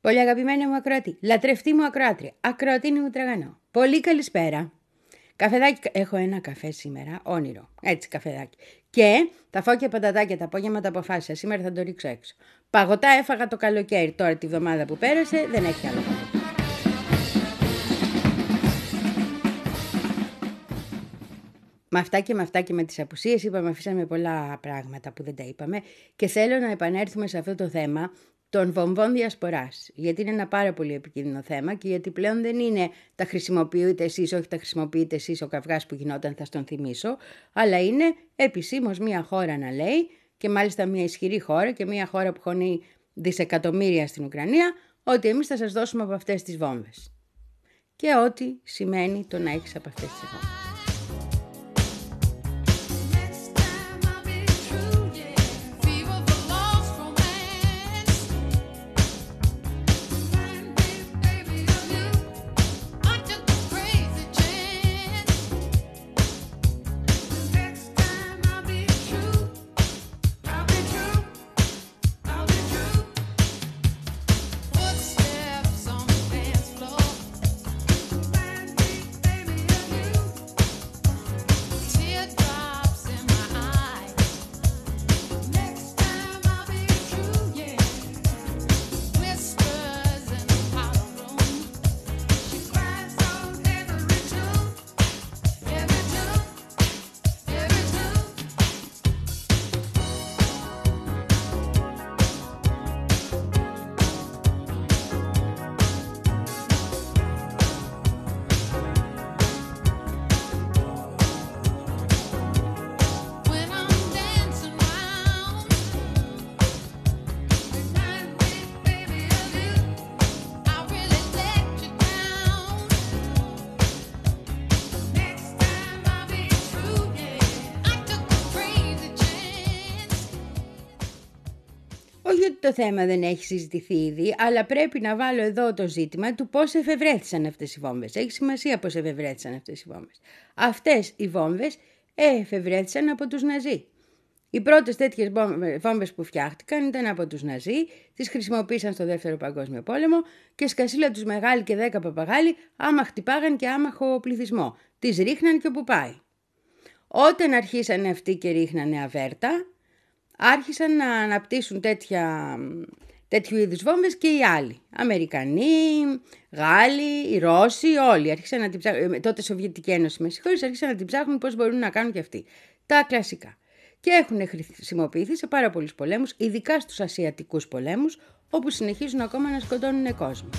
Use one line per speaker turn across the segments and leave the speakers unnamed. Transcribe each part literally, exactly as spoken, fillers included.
Πολύ αγαπημένη μου ακροατή, λατρευτή μου ακροάτρια, ακροατίνη μου τραγανό. Πολύ καλησπέρα. Καφεδάκι, έχω ένα καφέ σήμερα, όνειρο, έτσι καφεδάκι. Και θα φάω και πατατάκια τα απόγευμα, τα αποφάσισα, σήμερα θα το ρίξω έξω. Παγωτά έφαγα το καλοκαίρι, τώρα τη βδομάδα που πέρασε δεν έχει άλλο παγωτά. Με αυτά και με αυτά και με τις απουσίες είπαμε, αφήσαμε πολλά πράγματα που δεν τα είπαμε και θέλω να επανέλθουμε σε αυτό το θέμα των βομβών διασποράς, γιατί είναι ένα πάρα πολύ επικίνδυνο θέμα και γιατί πλέον δεν είναι τα χρησιμοποιείτε εσείς, όχι τα χρησιμοποιείτε εσείς ο καυγάς που γινόταν, θα στον θυμίσω, αλλά είναι επισήμως μια χώρα να λέει και μάλιστα μια ισχυρή χώρα και μια χώρα που χωνεί δισεκατομμύρια στην Ουκρανία, ότι εμείς θα σας δώσουμε από αυτές τις βόμβες. Και ό,τι σημαίνει το να έχεις από αυτές τις βόμβες. Το θέμα δεν έχει συζητηθεί ήδη, αλλά πρέπει να βάλω εδώ το ζήτημα του πώς εφευρέθησαν αυτές οι βόμβες. Έχει σημασία πώς εφευρέθησαν αυτές οι βόμβες. Αυτές οι βόμβες εφευρέθησαν από τους Ναζί. Οι πρώτες τέτοιες βόμβες που φτιάχτηκαν ήταν από τους Ναζί, τις χρησιμοποίησαν στο Δεύτερο Παγκόσμιο Πόλεμο και σκασίλα τους μεγάλοι και δέκα παπαγάλοι άμα χτυπάγαν και άμαχο πληθυσμό. Τις ρίχναν και όπου πάει. Όταν αρχίσανε αυτοί και ρίχνανε αβέρτα, άρχισαν να αναπτύσσουν τέτοια, τέτοιου είδους βόμβες και οι άλλοι. Αμερικανοί, Γάλλοι, οι Ρώσοι, όλοι. Άρχισαν να την ψάχνουν, τότε Σοβιετική Ένωση με συγχωρείς, άρχισαν να την ψάχνουν πώς μπορούν να κάνουν και αυτοί. Τα κλασικά. Και έχουν χρησιμοποιηθεί σε πάρα πολλούς πολέμους, ειδικά στους ασιατικούς πολέμους, όπου συνεχίζουν ακόμα να σκοτώνουν κόσμο.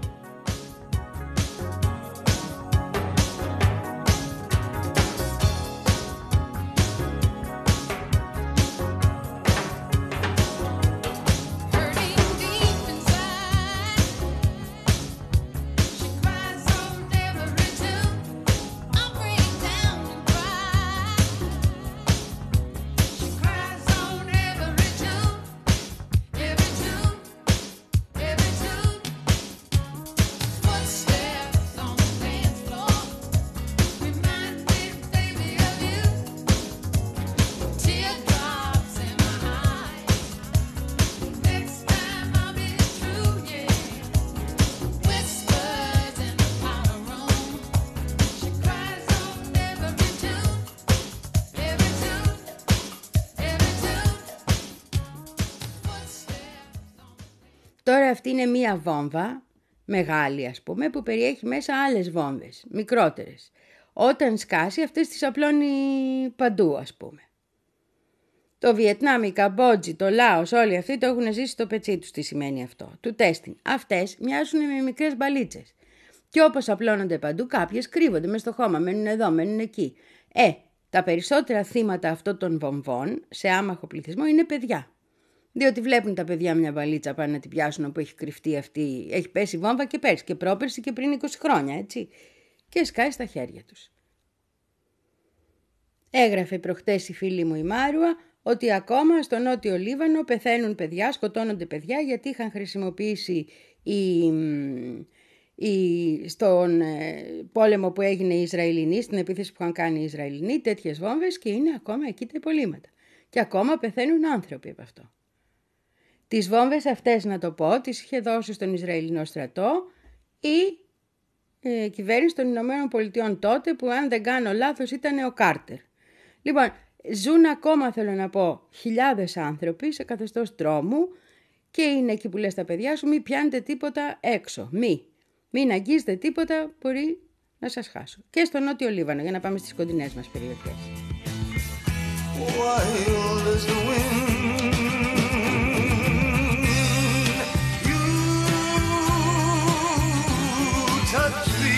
Τώρα αυτή είναι μία βόμβα, μεγάλη ας πούμε, που περιέχει μέσα άλλες βόμβες, μικρότερες. Όταν σκάσει αυτές τις απλώνει παντού ας πούμε. Το Βιετνάμ, η Καμπότζη, το Λάος, όλοι αυτοί το έχουν ζήσει στο πετσί τους. Τι σημαίνει αυτό? Του τέστην. Αυτές μοιάζουν με μικρές μπαλίτσες. Και όπως απλώνονται παντού, κάποιες κρύβονται μες στο χώμα, μένουν εδώ, μένουν εκεί. Ε, τα περισσότερα θύματα αυτών των βομβών σε άμαχο πληθυσμό είναι παιδιά. Διότι βλέπουν τα παιδιά μια βαλίτσα πάνε να την πιάσουν όπου έχει κρυφτεί αυτή, έχει πέσει βόμβα και πέρσι και πρόπερσι και πριν είκοσι χρόνια, έτσι. Και σκάει στα χέρια τους. Έγραφε προχτές η φίλη μου η Μάρουα ότι ακόμα στο Νότιο Λίβανο πεθαίνουν παιδιά, σκοτώνονται παιδιά γιατί είχαν χρησιμοποιήσει οι, οι, στον ε, πόλεμο που έγινε οι Ισραηλινοί, στην επίθεση που είχαν κάνει οι Ισραηλινοί, τέτοιες βόμβες και είναι ακόμα εκεί τα υπολείμματα. Και ακόμα πεθαίνουν άνθρωποι από αυτό. Τις βόμβες αυτές, να το πω, τις είχε δώσει στον Ισραηλινό στρατό η ε, κυβέρνηση των Ηνωμένων Πολιτειών τότε, που αν δεν κάνω λάθος ήταν ο Κάρτερ. Λοιπόν, ζουν ακόμα, θέλω να πω, χιλιάδες άνθρωποι σε καθεστώς τρόμου και είναι εκεί που λες τα παιδιά σου, μη πιάνετε τίποτα έξω, μη. Μην αγγίζετε τίποτα, μπορεί να σας χάσω. Και στο Νότιο Λίβανο, για να πάμε στις κοντινές μας περιοχές. Wild as the wind, you touch me.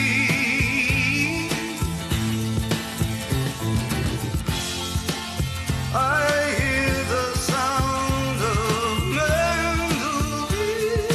I hear the sound of melody.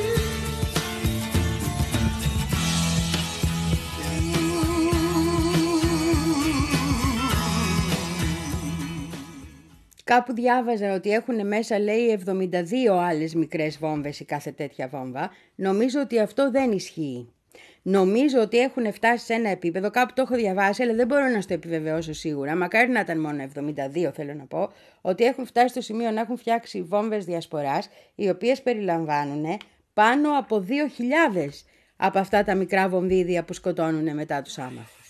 Κάπου διάβαζα ότι έχουν μέσα, λέει, εβδομήντα δύο άλλες μικρές βόμβες η κάθε τέτοια βόμβα. Νομίζω ότι αυτό δεν ισχύει. Νομίζω ότι έχουν φτάσει σε ένα επίπεδο, κάπου το έχω διαβάσει, αλλά δεν μπορώ να στο επιβεβαιώσω σίγουρα. Μακάρι να ήταν μόνο εβδομήντα δύο, θέλω να πω, ότι έχουν φτάσει στο σημείο να έχουν φτιάξει βόμβες διασποράς, οι οποίες περιλαμβάνουν πάνω από δύο χιλιάδες από αυτά τα μικρά βομβίδια που σκοτώνουν μετά τους άμαχους.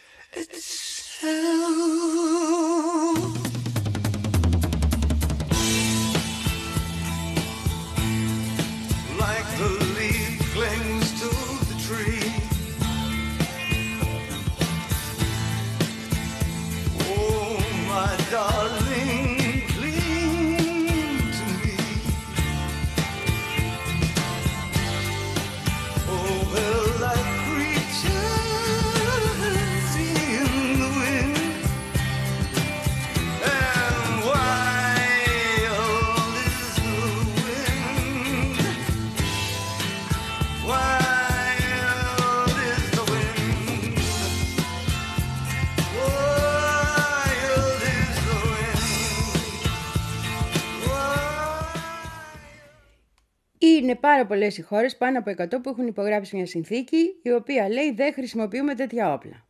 Είναι πάρα πολλές οι χώρες, πάνω από εκατό, που έχουν υπογράψει μια συνθήκη η οποία λέει δεν χρησιμοποιούμε τέτοια όπλα.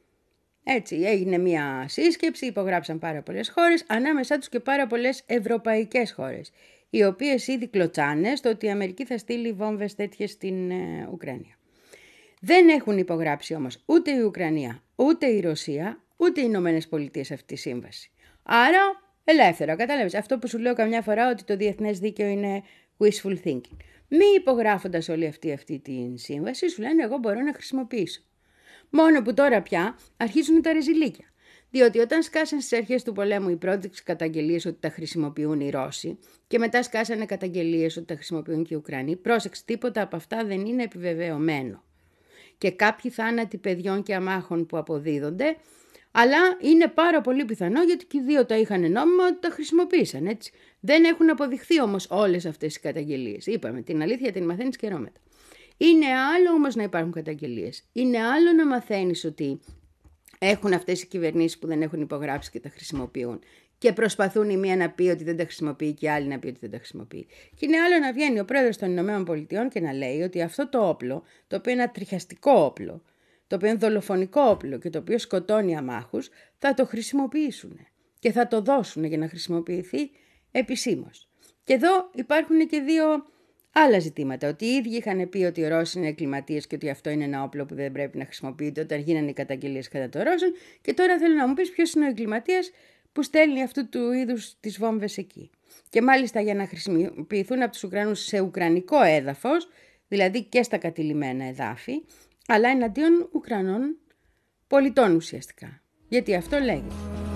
Έτσι, έγινε μια σύσκεψη, υπογράψαν πάρα πολλές χώρες, ανάμεσά τους και πάρα πολλές ευρωπαϊκές χώρες, οι οποίες ήδη κλωτσάνε στο ότι η Αμερική θα στείλει βόμβες τέτοιες στην ε, Ουκρανία. Δεν έχουν υπογράψει όμως ούτε η Ουκρανία, ούτε η Ρωσία, ούτε οι Ηνωμένες Πολιτείες αυτή τη σύμβαση. Άρα, ελεύθερα, κατάλαβες, αυτό που σου λέω καμιά φορά, ότι το διεθνές δίκαιο είναι wishful thinking. Μη υπογράφοντας όλη αυτή, αυτή τη σύμβαση, σου λένε εγώ μπορώ να χρησιμοποιήσω. Μόνο που τώρα πια αρχίζουν τα ρεζιλίκια. Διότι όταν σκάσαν στις αρχές του πολέμου οι πρώτες καταγγελίες ότι τα χρησιμοποιούν οι Ρώσοι και μετά σκάσανε καταγγελίες ότι τα χρησιμοποιούν και οι Ουκρανοί, πρόσεξε, τίποτα από αυτά δεν είναι επιβεβαιωμένο. Και κάποιοι θάνατοι παιδιών και αμάχων που αποδίδονται, αλλά είναι πάρα πολύ πιθανό, γιατί και οι δύο τα είχαν νόμιμα, ότι τα χρησιμοποίησαν, έτσι. Δεν έχουν αποδειχθεί όμως όλες αυτές οι καταγγελίες. Είπαμε, την αλήθεια την μαθαίνεις καιρό μετά. Είναι άλλο όμως να υπάρχουν καταγγελίες. Είναι άλλο να μαθαίνεις ότι έχουν αυτές οι κυβερνήσεις που δεν έχουν υπογράψει και τα χρησιμοποιούν. Και προσπαθούν η μία να πει ότι δεν τα χρησιμοποιεί και η άλλη να πει ότι δεν τα χρησιμοποιεί. Και είναι άλλο να βγαίνει ο πρόεδρος των Ηνωμένων Πολιτειών και να λέει ότι αυτό το όπλο, το οποίο είναι ένα τριχιαστικό όπλο, το οποίο είναι δολοφονικό όπλο και το οποίο σκοτώνει αμάχους, θα το χρησιμοποιήσουν και θα το δώσουν για να χρησιμοποιηθεί επισήμως. Και εδώ υπάρχουν και δύο άλλα ζητήματα. Ότι οι ίδιοι είχαν πει ότι οι Ρώσοι είναι εγκληματίες και ότι αυτό είναι ένα όπλο που δεν πρέπει να χρησιμοποιείται όταν γίνανε οι καταγγελίες κατά των Ρώσων. Και τώρα θέλω να μου πεις ποιος είναι ο εγκληματίας που στέλνει αυτού του είδους τις βόμβες εκεί. Και μάλιστα για να χρησιμοποιηθούν από τους Ουκρανούς σε ουκρανικό έδαφος, δηλαδή και στα κατηλημένα εδάφη, αλλά εναντίον Ουκρανών πολιτών ουσιαστικά. Γιατί αυτό λέγεται.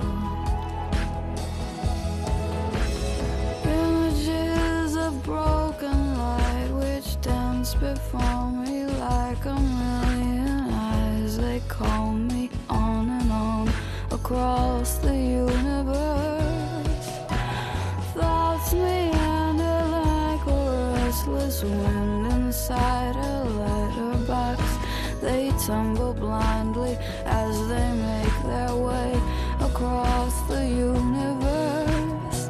Before me like a million eyes, they call me on and on across the universe. Thoughts meander like a restless wind inside a letterbox. They tumble blindly as they make their way across the universe.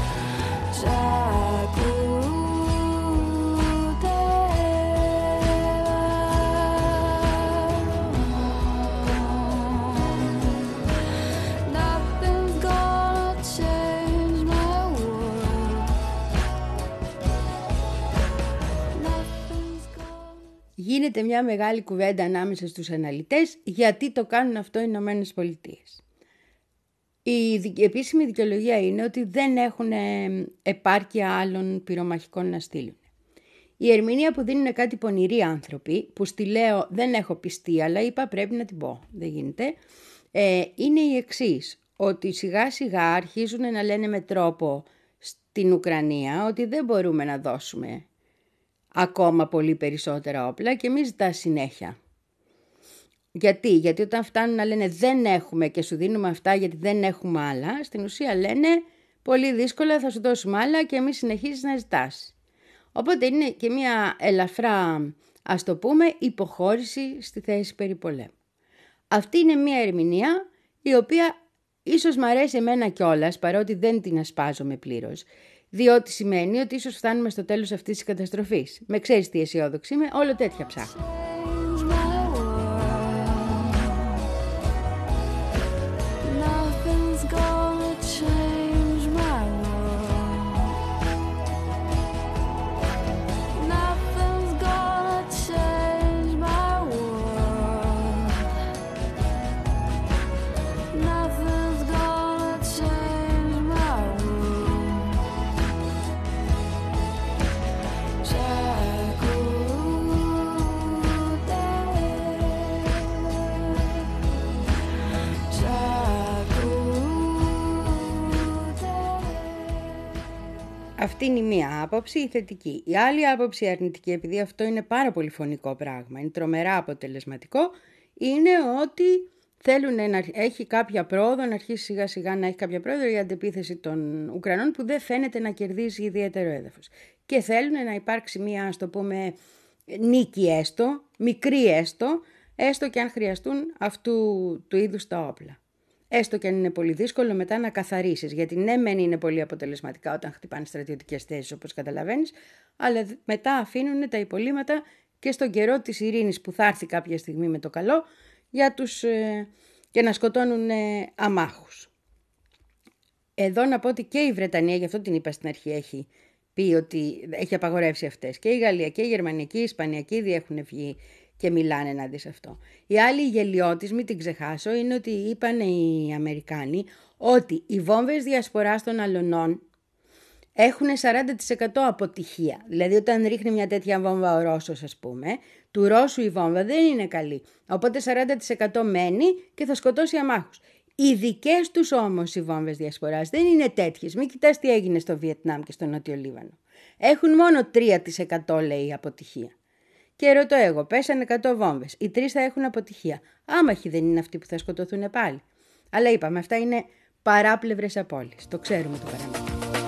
Jack γίνεται μια μεγάλη κουβέντα ανάμεσα στους αναλυτές γιατί το κάνουν αυτό οι Ηνωμένες Πολιτείες. Η επίσημη δικαιολογία είναι ότι δεν έχουν επάρκεια άλλων πυρομαχικών να στείλουν. Η ερμηνεία που δίνουν κάτι πονηροί άνθρωποι, που στη λέω δεν έχω πιστεί, αλλά είπα πρέπει να την πω, δεν γίνεται, ε, είναι η εξής, ότι σιγά σιγά αρχίζουν να λένε με τρόπο στην Ουκρανία ότι δεν μπορούμε να δώσουμε ακόμα πολύ περισσότερα όπλα και μη ζητά συνέχεια. Γιατί, γιατί όταν φτάνουν να λένε δεν έχουμε και σου δίνουμε αυτά γιατί δεν έχουμε άλλα, στην ουσία λένε πολύ δύσκολα θα σου δώσουμε άλλα και εμείς συνεχίζεις να ζητάς. Οπότε είναι και μια ελαφρά, ας το πούμε, υποχώρηση στη θέση περί πολέμου. Αυτή είναι μια ερμηνεία η οποία ίσως μ' αρέσει εμένα κιόλας, παρότι δεν την ασπάζομαι πλήρως, διότι σημαίνει ότι ίσως φτάνουμε στο τέλος αυτής της καταστροφής. Με ξέρεις τι αισιόδοξη είμαι, όλο τέτοια ψάχνω. Αυτή είναι η μία άποψη, η θετική. Η άλλη άποψη, η αρνητική, επειδή αυτό είναι πάρα πολύ φωνικό πράγμα, είναι τρομερά αποτελεσματικό, είναι ότι θέλουν να έχει κάποια πρόοδο, να αρχίσει σιγά σιγά να έχει κάποια πρόοδο η αντεπίθεση των Ουκρανών που δεν φαίνεται να κερδίζει ιδιαίτερο έδαφος. Και θέλουν να υπάρξει μία, ας το πούμε, νίκη έστω, μικρή έστω, έστω και αν χρειαστούν αυτού του είδους τα όπλα. Έστω και αν είναι πολύ δύσκολο μετά να καθαρίσεις, γιατί ναι μεν είναι πολύ αποτελεσματικά όταν χτυπάνε στρατιωτικές θέσεις όπως καταλαβαίνεις, αλλά μετά αφήνουν τα υπολείμματα και στον καιρό της ειρήνης που θα έρθει κάποια στιγμή με το καλό για τους, ε, και να σκοτώνουν ε, αμάχους. Εδώ να πω ότι και η Βρετανία, γι' αυτό την είπα στην αρχή, έχει πει ότι έχει απαγορεύσει αυτές. Και η Γαλλία και η Γερμανία και η Ισπανία και ήδη έχουν βγει και μιλάνε ενάντια σε αυτό. Η άλλη γελιότης, μην την ξεχάσω, είναι ότι είπαν οι Αμερικάνοι ότι οι βόμβες διασποράς των αλωνών έχουν σαράντα τοις εκατό αποτυχία. Δηλαδή όταν ρίχνει μια τέτοια βόμβα ο Ρώσος, ας πούμε, του Ρώσου η βόμβα δεν είναι καλή. Οπότε σαράντα τοις εκατό μένει και θα σκοτώσει αμάχους. Οι δικές τους όμως οι βόμβες διασποράς δεν είναι τέτοιες. Μην κοιτάς τι έγινε στο Βιετνάμ και στο Νότιο Λίβανο. Έχουν μόνο τρία τοις εκατό λέει αποτυχία. Και ρωτώ εγώ, πέσανε εκατό βόμβες, οι τρεις θα έχουν αποτυχία. Άμαχοι δεν είναι αυτοί που θα σκοτωθούν πάλι. Αλλά είπαμε, αυτά είναι παράπλευρες απώλειες. Το ξέρουμε το παραμύθι.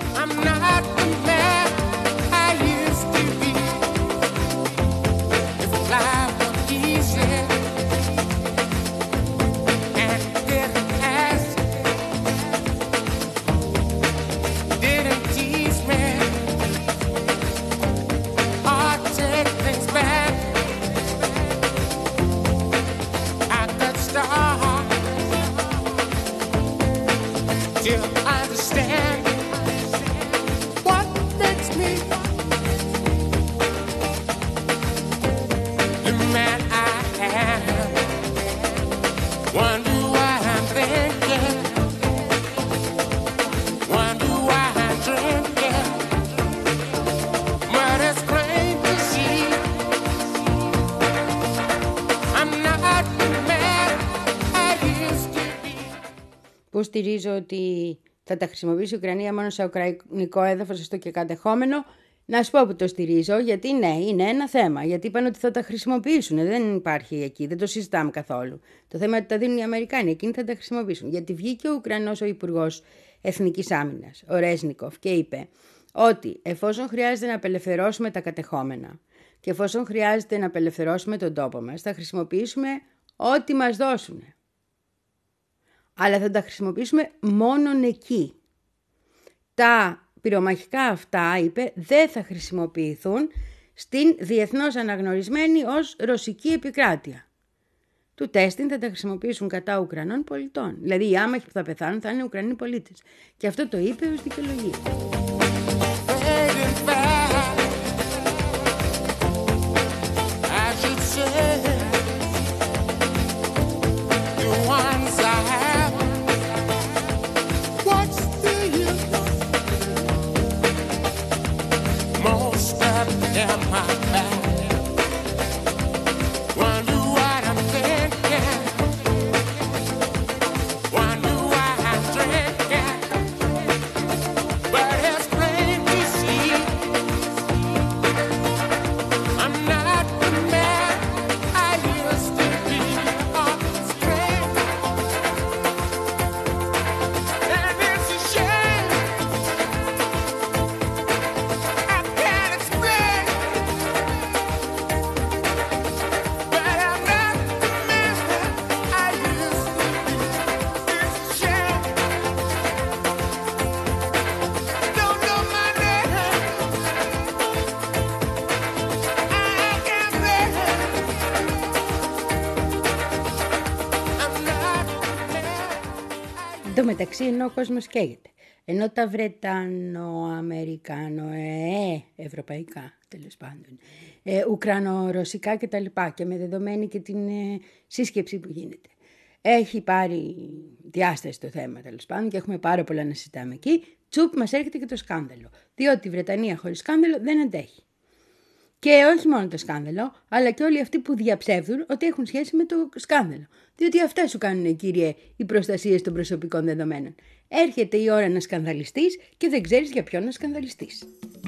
Που στηρίζω ότι θα τα χρησιμοποιήσει η Ουκρανία μόνο σε ουκρανικό έδαφος, έστω και κατεχόμενο. Να σου πω που το στηρίζω, γιατί ναι, είναι ένα θέμα. Γιατί είπαν ότι θα τα χρησιμοποιήσουν. Δεν υπάρχει εκεί, δεν το συζητάμε καθόλου. Το θέμα είναι ότι τα δίνουν οι Αμερικάνοι, εκείνοι θα τα χρησιμοποιήσουν. Γιατί βγήκε ο Ουκρανός ο Υπουργός Εθνικής Άμυνας, ο Ρέσνικοφ, και είπε ότι εφόσον χρειάζεται να απελευθερώσουμε τα κατεχόμενα και εφόσον χρειάζεται να απελευθερώσουμε τον τόπο μας, θα χρησιμοποιήσουμε ό,τι μας δώσουν. Αλλά θα τα χρησιμοποιήσουμε μόνον εκεί. Τα πυρομαχικά αυτά, είπε, δεν θα χρησιμοποιηθούν στην διεθνώς αναγνωρισμένη ως ρωσική επικράτεια. Του τέστην θα τα χρησιμοποιήσουν κατά Ουκρανών πολιτών. Δηλαδή οι άμαχοι που θα πεθάνουν θα είναι Ουκρανοί πολίτες. Και αυτό το είπε ως δικαιολογία. τω μεταξύ, ενώ ο κόσμος καίγεται, ενώ τα Βρετανο-Αμερικάνο, ε, ευρωπαϊκά τέλος πάντων, ε, Ουκρανο-ρωσικά κτλ. Και με δεδομένη και την ε, σύσκεψη που γίνεται, έχει πάρει διάσταση το θέμα τέλος πάντων και έχουμε πάρα πολλά να συζητάμε εκεί. Τσουπ, μας έρχεται και το σκάνδαλο. Διότι η Βρετανία χωρίς σκάνδαλο δεν αντέχει. Και όχι μόνο το σκάνδαλο, αλλά και όλοι αυτοί που διαψεύδουν ότι έχουν σχέση με το σκάνδαλο. Διότι αυτά σου κάνουν, κύριε, οι προστασίες των προσωπικών δεδομένων. Έρχεται η ώρα να σκανδαλιστείς και δεν ξέρεις για ποιον να σκανδαλιστείς.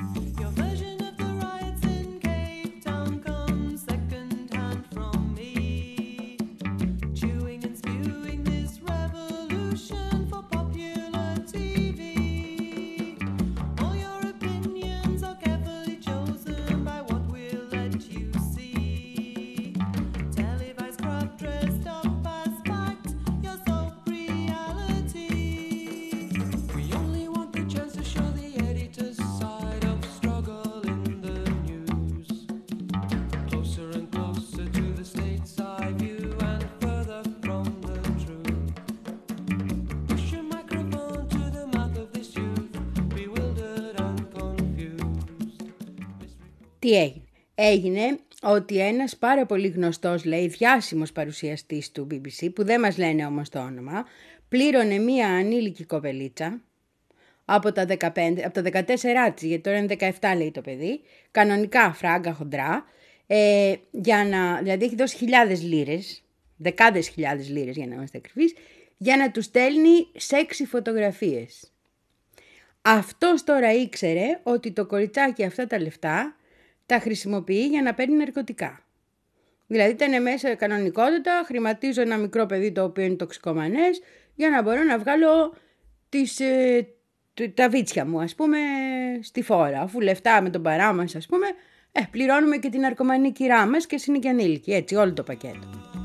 Τι έγινε. Έγινε ότι ένας πάρα πολύ γνωστός, λέει, διάσημος παρουσιαστής του μπι μπι σι, που δεν μας λένε όμως το όνομα, πλήρωνε μία ανήλικη κοπελίτσα από τα, δεκαπέντε, από τα δεκατέσσερα της, γιατί τώρα είναι δεκαεπτά λέει το παιδί, κανονικά φράγκα χοντρά, ε, για να, δηλαδή έχει δώσει χιλιάδες λίρες, δεκάδες χιλιάδες λίρες για να είμαστε ακριβείς, για να του στέλνει σεξι φωτογραφίες. Αυτός τώρα ήξερε ότι το κοριτσάκι αυτά τα λεφτά τα χρησιμοποιεί για να παίρνει ναρκωτικά. Δηλαδή ήταν μέσα κανονικότητα, χρηματίζω ένα μικρό παιδί το οποίο είναι τοξικομανές για να μπορώ να βγάλω τις, ε, τα βίτσια μου, ας πούμε, στη φόρα. Αφού λεφτά με τον παρά μας, ας πούμε, ε, πληρώνουμε και την ναρκωμανή κυρά μας και είναι και ανήλικη, έτσι, όλο το πακέτο.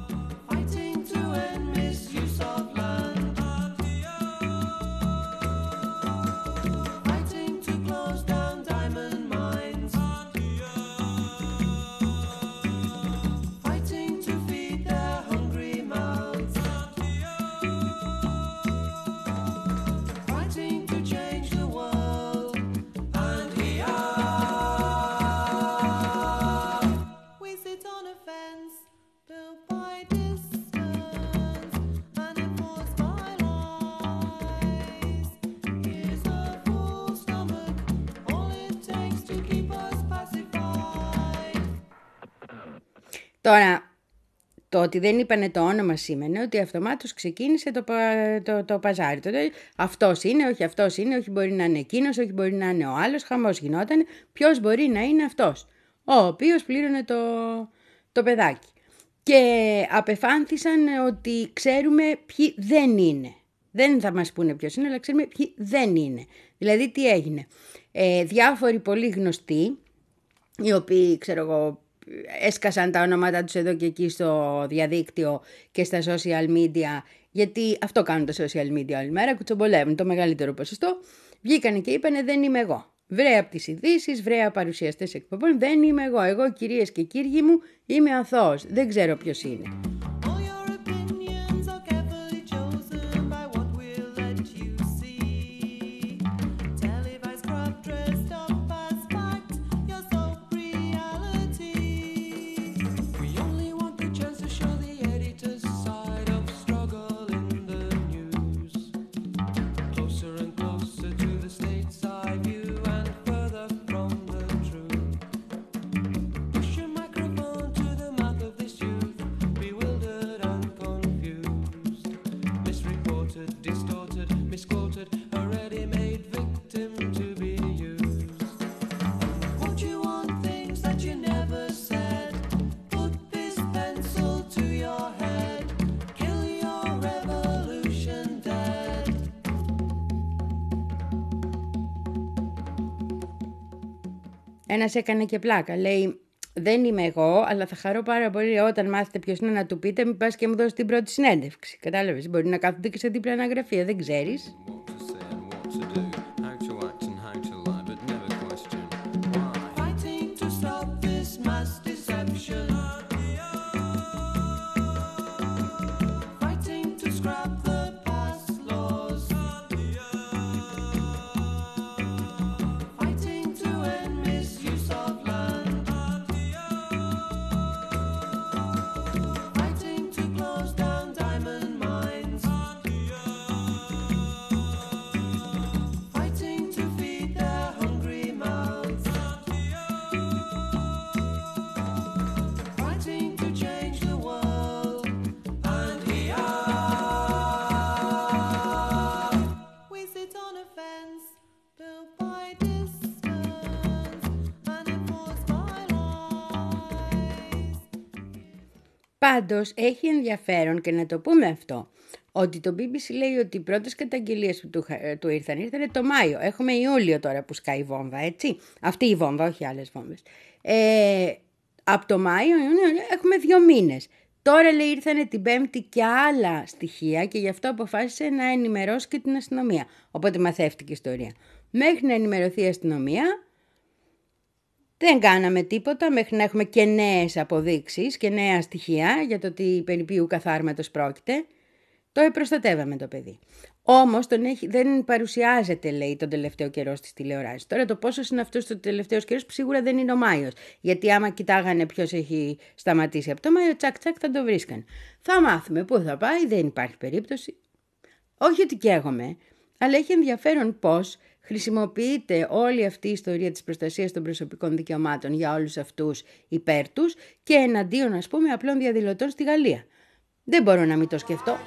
Τώρα, το ότι δεν είπανε το όνομα σήμαινε ότι αυτομάτως ξεκίνησε το, το, το παζάρι. Το, αυτός είναι, όχι αυτός είναι, όχι μπορεί να είναι εκείνος, όχι μπορεί να είναι ο άλλος. Χαμός γινόταν. Ποιος μπορεί να είναι αυτός, ο οποίος πλήρωνε το, το παιδάκι. Και απεφάνθησαν ότι ξέρουμε ποιοι δεν είναι. Δεν θα μας πούνε ποιος είναι, αλλά ξέρουμε ποιοι δεν είναι. Δηλαδή τι έγινε. Ε, διάφοροι πολύ γνωστοί, οι οποίοι, ξέρω εγώ, έσκασαν τα ονόματα τους εδώ και εκεί στο διαδίκτυο και στα social media, γιατί αυτό κάνουν τα social media όλη μέρα, κουτσομπολεύουν το μεγαλύτερο ποσοστό, βγήκανε και είπανε δεν είμαι εγώ. Βρέα από τις ειδήσεις, βρέα παρουσιαστές εκπομπών, δεν είμαι εγώ. Εγώ, κυρίες και κύριοι μου, είμαι αθώος, δεν ξέρω ποιος είναι. Ένας έκανε και πλάκα, λέει δεν είμαι εγώ, αλλά θα χαρώ πάρα πολύ όταν μάθετε ποιος είναι να του πείτε, μην πας και μου δώσει την πρώτη συνέντευξη. Κατάλαβες, μπορεί να κάθονται και σε διπλανά γραφεία, δεν ξέρεις.
Fighting to scrap the past laws
Πάντως έχει ενδιαφέρον και να το πούμε αυτό, ότι το μπι μπι σι λέει ότι οι πρώτες καταγγελίες που του, του ήρθαν ήρθαν το Μάιο. Έχουμε Ιούλιο τώρα που σκάει η βόμβα, έτσι. Αυτή η βόμβα, όχι άλλες βόμβες. Ε, από το Μάιο έχουμε δύο μήνες. Τώρα λέει ήρθανε την Πέμπτη και άλλα στοιχεία και γι' αυτό αποφάσισε να ενημερώσει και την αστυνομία. Οπότε μαθεύτηκε η ιστορία. Μέχρι να ενημερωθεί η αστυνομία δεν κάναμε τίποτα, μέχρι να έχουμε και νέες αποδείξεις και νέα στοιχεία για το ότι περί ποιου καθάρματος πρόκειται. Το προστατεύαμε το παιδί. Όμως τον έχει, δεν παρουσιάζεται, λέει, τον τελευταίο καιρό στις τηλεοράσεις. Τώρα το πόσο είναι αυτός το τελευταίο καιρό σίγουρα δεν είναι ο Μάιος. Γιατί άμα κοιτάγανε ποιος έχει σταματήσει από το Μάιο, τσακ τσακ θα το βρίσκαν. Θα μάθουμε πού θα πάει, δεν υπάρχει περίπτωση. Όχι ότι καίγομαι, αλλά έχει ενδιαφέρον πώς χρησιμοποιείται όλη αυτή η ιστορία της προστασίας των προσωπικών δικαιωμάτων για όλους αυτούς υπέρ τους και εναντίον, ας πούμε, απλών διαδηλωτών στη Γαλλία. Δεν μπορώ να μην το σκεφτώ.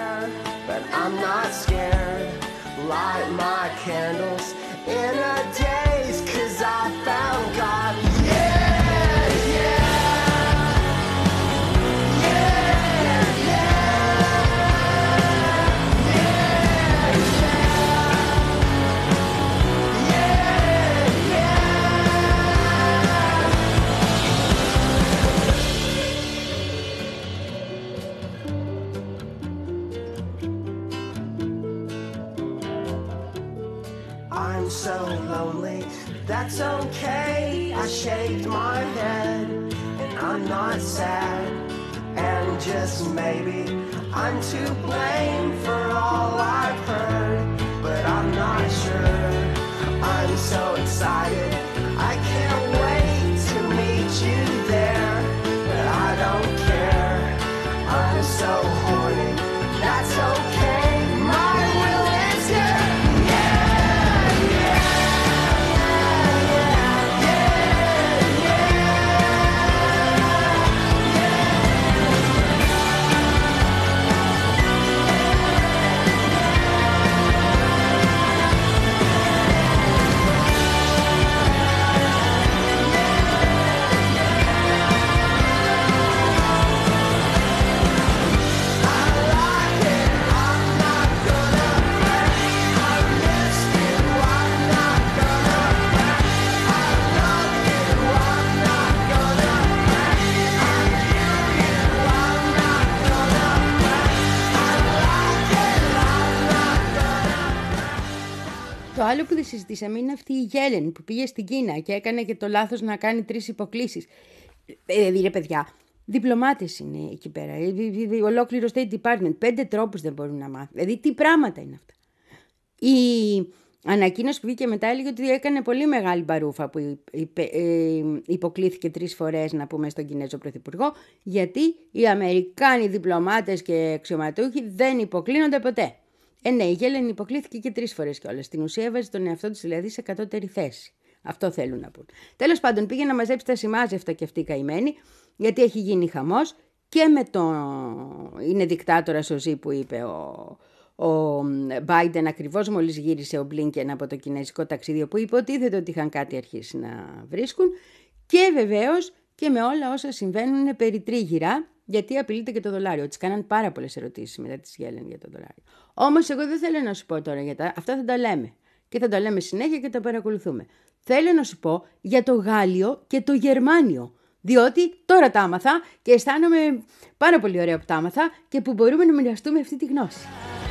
I'm so lonely, that's okay. I shake my head, and I'm not sad. And just maybe I'm to blame for all I've heard, but I'm not sure. I'm so excited, I can't wait to meet you there. But I don't care, I'm so horny, that's okay. My will is here.
Το άλλο που δεν συζητήσαμε είναι αυτή η Γέλεν που πήγε στην Κίνα και έκανε και το λάθος να κάνει τρεις υποκλίσεις. Δηλαδή, ρε παιδιά, διπλωμάτες είναι εκεί πέρα. Ολόκληρο State Department. Πέντε τρόπους δεν μπορούν να μάθουν. Δηλαδή, τι πράγματα είναι αυτά. Η ανακοίνωση που βγήκε μετά έλεγε ότι έκανε πολύ μεγάλη μπαρούφα που υποκλήθηκε τρεις φορές, να πούμε, στον Κινέζο Πρωθυπουργό, γιατί οι Αμερικάνοι διπλωμάτες και αξιωματούχοι δεν υποκλίνονται ποτέ. Ε, ναι, η Γέλεν υποκλήθηκε και τρεις φορές κιόλας. Στην ουσία έβαζε τον εαυτό της δηλαδή σε κατώτερη θέση. Αυτό θέλουν να πούν. Τέλος πάντων, πήγε να μαζέψει τα σημάζευτα και αυτή η καημένη, γιατί έχει γίνει χαμός και με το. Είναι δικτάτορας ο Ζι που είπε ο. Ο Biden ακριβώς μόλις γύρισε ο Μπλίνκεν από το κινέζικο ταξίδιο που υποτίθεται ότι είχαν κάτι αρχίσει να βρίσκουν, και βεβαίως και με όλα όσα συμβαίνουν περί τρίγυρα, γιατί απειλείται και το δολάριο. Τις κάναν πάρα πολλές ερωτήσεις μετά τις Γέλεν για το δολάριο. Όμως εγώ δεν θέλω να σου πω τώρα για τα. Αυτά θα τα λέμε και θα τα λέμε συνέχεια και τα παρακολουθούμε. Θέλω να σου πω για το Γάλλιο και το Γερμάνιο. Διότι τώρα τα άμαθα και αισθάνομαι πάρα πολύ ωραία που τα άμαθα και που μπορούμε να μοιραστούμε αυτή τη γνώση.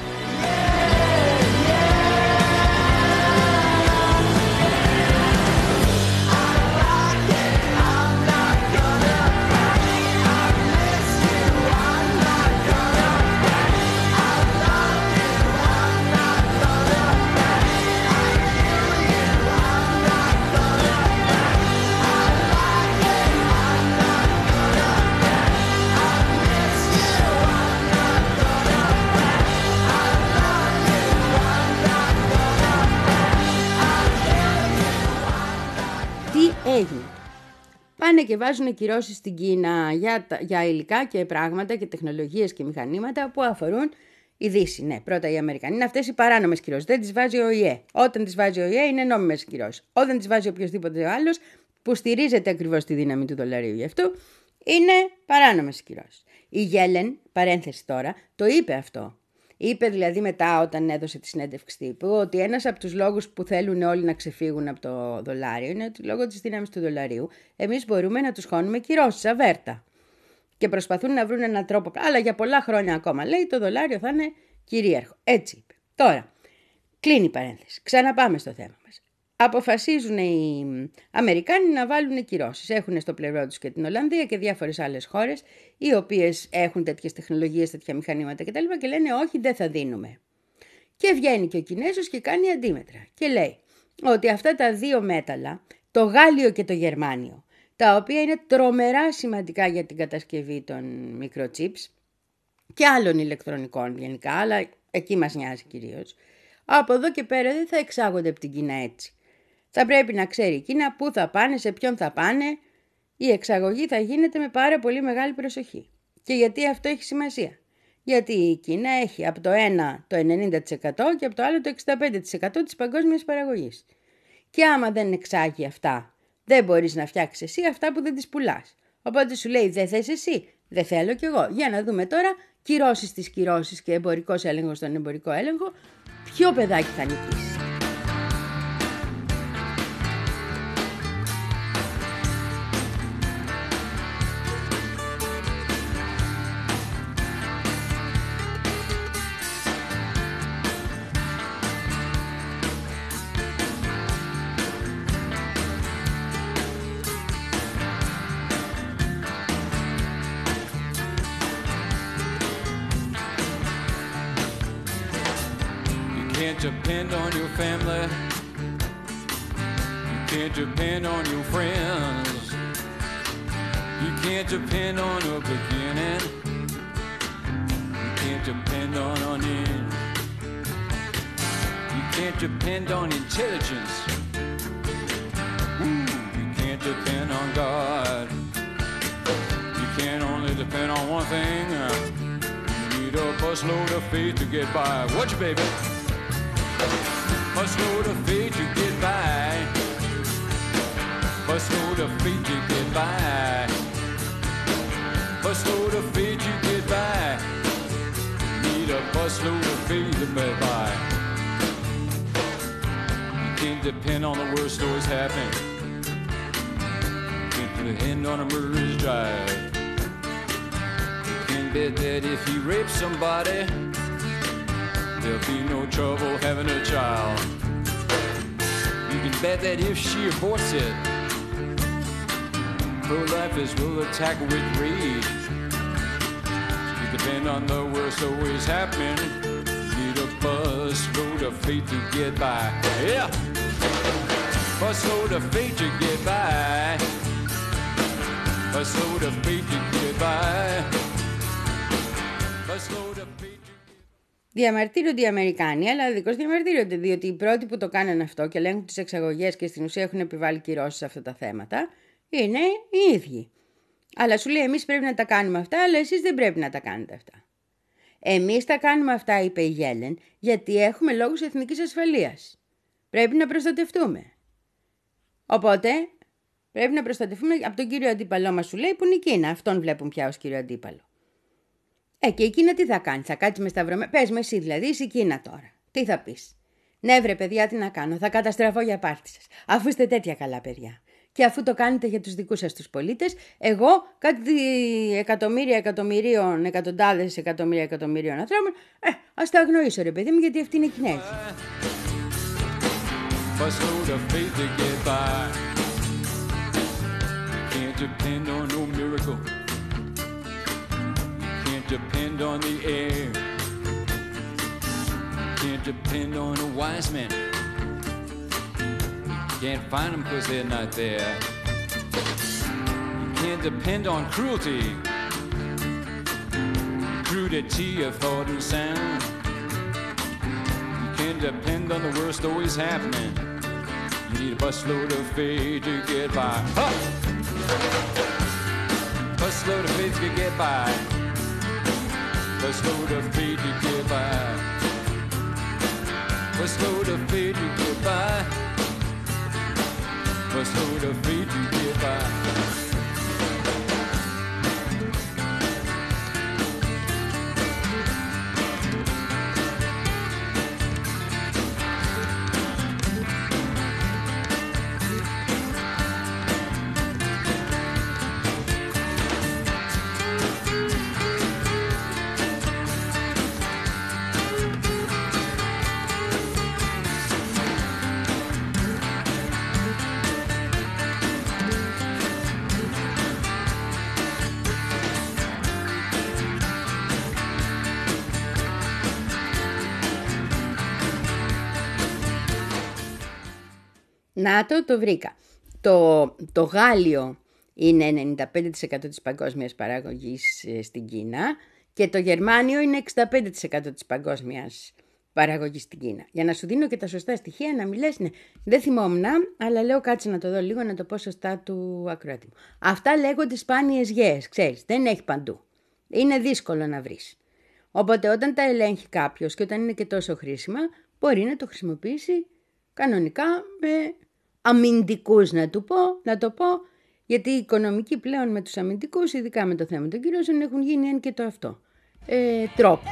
Έγινε. Πάνε και βάζουν κυρώσεις στην Κίνα για, για υλικά και πράγματα και τεχνολογίες και μηχανήματα που αφορούν η Δύση. Ναι, πρώτα οι Αμερικανοί. Είναι αυτές οι παράνομες κυρώσεις. Δεν τις βάζει ο ΙΕ. Όταν τις βάζει ο ΙΕ είναι νόμιμες κυρώσεις. Όταν τις βάζει οποιοδήποτε άλλος που στηρίζεται ακριβώς τη δύναμη του δολαρίου γι' αυτό, είναι παράνομες κυρώσεις. Η Γέλεν, παρένθεση τώρα, το είπε αυτό. Είπε δηλαδή μετά όταν έδωσε τη συνέντευξη τύπου ότι ένας από τους λόγους που θέλουν όλοι να ξεφύγουν από το δολάριο είναι ότι λόγω της δύναμης του δολαρίου εμείς μπορούμε να τους χώνουμε κυρώσεις αβέρτα. Και προσπαθούν να βρουν έναν τρόπο, αλλά για πολλά χρόνια ακόμα λέει το δολάριο θα είναι κυρίαρχο. Έτσι είπε. Τώρα, κλείνει η παρένθεση. Ξαναπάμε στο θέμα μας. Αποφασίζουν οι Αμερικάνοι να βάλουν κυρώσεις. Έχουν στο πλευρό τους και την Ολλανδία και διάφορες άλλες χώρες, οι οποίες έχουν τέτοιες τεχνολογίες, τέτοια μηχανήματα κτλ. Και λένε όχι, δεν θα δίνουμε. Και βγαίνει και ο Κινέζος και κάνει αντίμετρα. Και λέει ότι αυτά τα δύο μέταλλα, το γάλλιο και το γερμάνιο, τα οποία είναι τρομερά σημαντικά για την κατασκευή των μικροτσίπς και άλλων ηλεκτρονικών γενικά, αλλά εκεί μας νοιάζει κυρίως, από εδώ και πέρα δεν θα εξάγονται από την Κίνα έτσι. Θα πρέπει να ξέρει η Κίνα πού θα πάνε, σε ποιον θα πάνε. Η εξαγωγή θα γίνεται με πάρα πολύ μεγάλη προσοχή. Και γιατί αυτό έχει σημασία? Γιατί η Κίνα έχει από το ένα το ενενήντα τοις εκατό και από το άλλο το εξήντα πέντε τοις εκατό της παγκόσμιας παραγωγής. Και άμα δεν εξάγει αυτά, δεν μπορείς να φτιάξεις εσύ αυτά που δεν τις πουλάς. Οπότε σου λέει δεν θες εσύ, δεν θέλω κι εγώ. Για να δούμε τώρα κυρώσεις στις κυρώσεις και εμπορικός έλεγχος στον εμπορικό έλεγχο, ποιο παιδάκι θα νικήσει.
Depend on your family. You can't depend on your friends. You can't depend on a beginning. You can't depend on an end. You can't depend on intelligence. Ooh, you can't depend on God. You can only depend on one thing. You need a busload of faith to get by. Watch it, baby. Busload of faith to get by. Busload of faith to get by. Busload of faith to get by. Need a busload of faith to get by. You can't depend on the worst always happening. You can't depend on a murderer's drive. You can bet that if he rapes somebody, there'll be no trouble having a child. You can bet that if she aborts it, pro-lifers will attack her with rage. You depend on the worst always happening. Need a busload of faith to get by. Yeah! Busload of faith to get by. Busload of faith to get by. Busload of faith.
Διαμαρτύρονται οι Αμερικάνοι, αλλά δίκως διαμαρτύρονται, διότι οι πρώτοι που το κάνανε αυτό και ελέγχουν τις εξαγωγές και στην ουσία έχουν επιβάλει κυρώσεις σε αυτά τα θέματα, είναι οι ίδιοι. Αλλά σου λέει εμείς πρέπει να τα κάνουμε αυτά, αλλά εσείς δεν πρέπει να τα κάνετε αυτά. Εμείς τα κάνουμε αυτά, είπε η Γέλεν, γιατί έχουμε λόγους εθνικής ασφαλείας. Πρέπει να προστατευτούμε. Οπότε πρέπει να προστατευτούμε από τον κύριο αντίπαλό μας, σου λέει, που είναι η Κίνα. Αυτόν βλέπουν πια ως κύριο αντίπαλο. Ε, και η Κίνα τι θα κάνει, θα κάτσει με σταυρωμένα. Πες με εσύ δηλαδή, είσαι η Κίνα τώρα. Τι θα πεις? Ναι, βρε παιδιά, τι να κάνω, θα καταστραφώ για πάρτι σας. Αφού είστε τέτοια καλά παιδιά. Και αφού το κάνετε για τους δικούς σας τους πολίτες, εγώ κάτι εκατομμύρια εκατομμυρίων, εκατοντάδες εκατομμύρια εκατομμυρίων ανθρώπων, ε, ας τα αγνοήσω ρε παιδί μου, γιατί αυτή είναι η Κινέζη.
Depend on the air. Can't depend on a wise man. You can't find them because they're not there. You can't depend on cruelty. Crudity of thought and sound. You can't depend on the worst always happening. You need a busload of faith to get by. Huh! Busload of faith to get by. Busload of faith to get by. Busload of faith to get by. Busload of faith to get by.
Να το, το βρήκα. Το, το γάλλιο είναι ενενήντα πέντε τοις εκατό της παγκόσμιας παραγωγής στην Κίνα και το γερμάνιο είναι εξήντα πέντε τοις εκατό της παγκόσμιας παραγωγής στην Κίνα. Για να σου δίνω και τα σωστά στοιχεία, να μιλάς, ναι. Δεν θυμόμουν, αλλά λέω κάτσε να το δω λίγο, να το πω σωστά του ακροατή μου. Αυτά λέγονται σπάνιες γέες, ξέρεις, δεν έχει παντού. Είναι δύσκολο να βρεις. Οπότε όταν τα ελέγχει κάποιος και όταν είναι και τόσο χρήσιμα, μπορεί να το χρησιμοποιήσει κανονικά με αμυντικούς, να, του πω, να το πω, γιατί οι οικονομικοί πλέον με τους αμυντικούς, ειδικά με το θέμα των κυρώσεων, έχουν γίνει εν και το αυτό. Ε, τρόπος.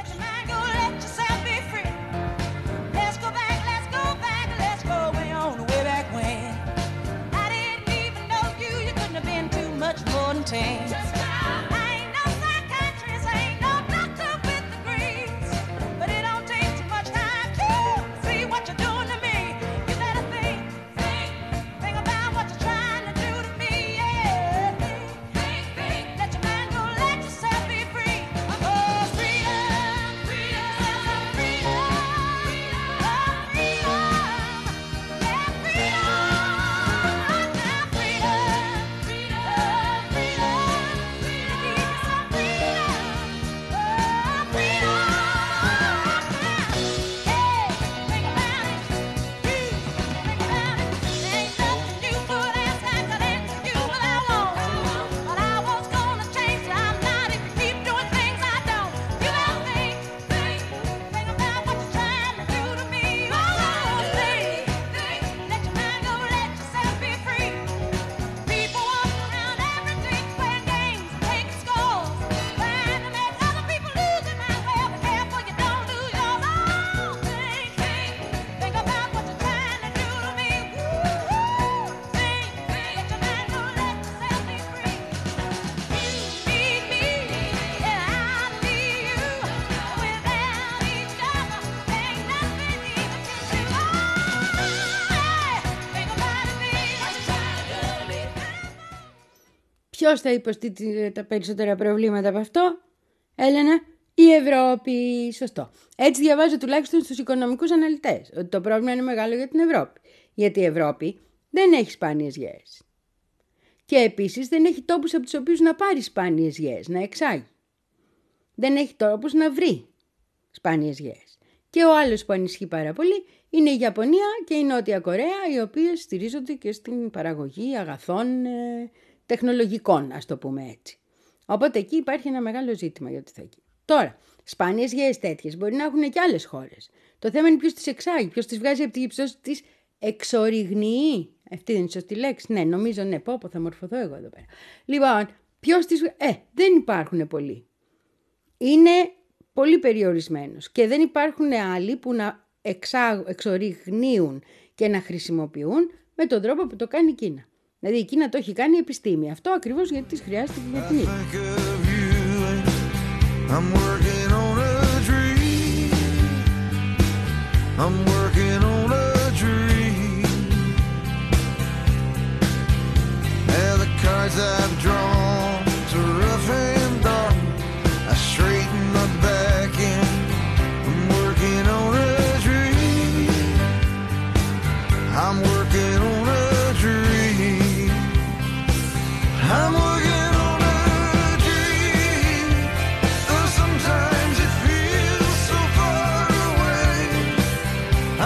Ποιος θα υποστεί τα περισσότερα προβλήματα από αυτό? Έλενα, η Ευρώπη. Σωστό. Έτσι διαβάζω τουλάχιστον στους οικονομικούς αναλυτές, ότι το πρόβλημα είναι μεγάλο για την Ευρώπη. Γιατί η Ευρώπη δεν έχει σπάνιες γέες. Και επίσης δεν έχει τόπους από τους οποίους να πάρει σπάνιες γέες, να εξάγει. Δεν έχει τόπους να βρει σπάνιες γέες. Και ο άλλος που ανισχύει πάρα πολύ είναι η Ιαπωνία και η Νότια Κορέα, οι οποίες στηρίζονται και στην παραγωγή αγαθών ε, τεχνολογικών, ας το πούμε έτσι. Οπότε εκεί υπάρχει ένα μεγάλο ζήτημα για το τι θα γίνει. Τώρα, σπάνιες γέες τέτοιες μπορεί να έχουν και άλλες χώρες. Το θέμα είναι ποιος τις εξάγει, ποιος τις βγάζει από τη γυψώση, τις εξοριγνύει. Αυτή δεν είναι σωστή λέξη? Ναι, νομίζω ναι. Πω, πω, θα μορφωθώ εγώ εδώ πέρα. Λοιπόν, ποιος τις... Ε, δεν υπάρχουν πολλοί. Είναι πολύ περιορισμένος και δεν υπάρχουν άλλοι που να εξάγουν, εξοριγνύουν και να χρησιμοποιούν με τον τρόπο που το κάνει η Κίνα. Δηλαδή η Κίνα το έχει κάνει η επιστήμη. Αυτό ακριβώς γιατί της χρειάζεται και για την ίδια. I'm working on a dream. I'm working on a dream. And the cards I've drawn to rough and dark. I straighten my back and I'm working on a dream. I'm working on a dream. I'm working on a dream. Though sometimes it feels so far away.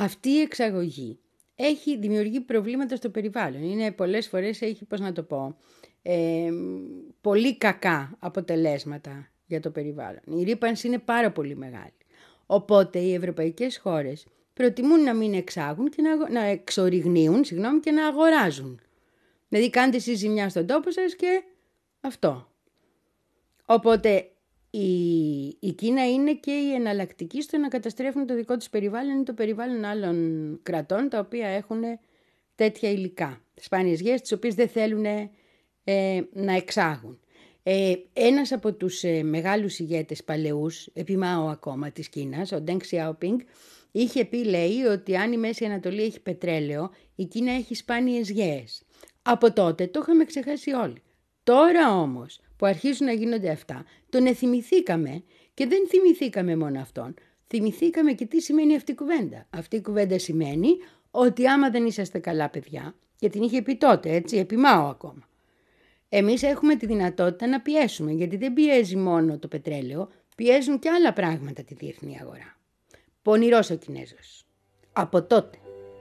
αυτή η εξαγωγή έχει δημιουργεί προβλήματα στο περιβάλλον. Είναι πολλές φορές, έχει, πώς να το πω, ε, πολύ κακά αποτελέσματα για το περιβάλλον. Η ρύπανση είναι πάρα πολύ μεγάλη. Οπότε οι ευρωπαϊκές χώρες προτιμούν να μην εξάγουν και να, να εξοριγνύουν, συγγνώμη, και να αγοράζουν. Δηλαδή κάντε εσείς ζημιά στον τόπο σας και αυτό. Οπότε η, η Κίνα είναι και η εναλλακτική στο να καταστρέφουν το δικό τους περιβάλλον ή το περιβάλλον άλλων κρατών τα οποία έχουν τέτοια υλικά. Σπάνιες γέες τις οποίες δεν θέλουν ε, να εξάγουν. Ε, ένας από τους ε, μεγάλους ηγέτες παλαιούς, επιμάω ακόμα της Κίνας, ο Deng Xiaoping, είχε πει, λέει, ότι αν η Μέση Ανατολή έχει πετρέλαιο, η Κίνα έχει σπάνιες γέες. Από τότε το είχαμε ξεχάσει όλοι. Τώρα όμως που αρχίζουν να γίνονται αυτά, τον εθυμηθήκαμε και δεν θυμηθήκαμε μόνο αυτόν. Θυμηθήκαμε και τι σημαίνει αυτή η κουβέντα. Αυτή η κουβέντα σημαίνει ότι άμα δεν είσαστε καλά παιδιά, και την είχε πει τότε, έτσι, επιμάω ακόμα. Εμείς έχουμε τη δυνατότητα να πιέσουμε, γιατί δεν πιέζει μόνο το πετρέλαιο, πιέζουν και άλλα πράγματα τη διεθνή αγορά. Πονηρός ο Κινέζος. Από τότε.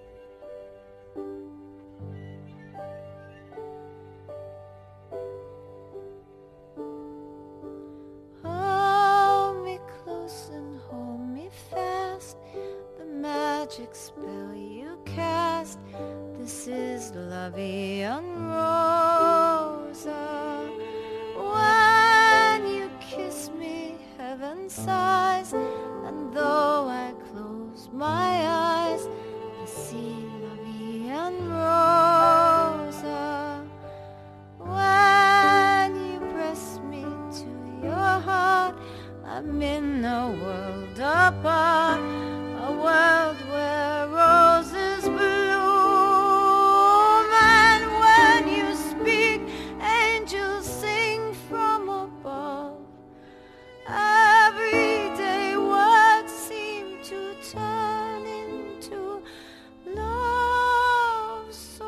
Magic spell you cast. This is La Vie en Rosa. When you kiss me, heaven sighs, and though I close my eyes, I see La Vie en Rosa. When you press me to your heart, I'm in a world apart. A world where roses bloom, and when you speak, angels sing from above. Everyday words seem to turn into love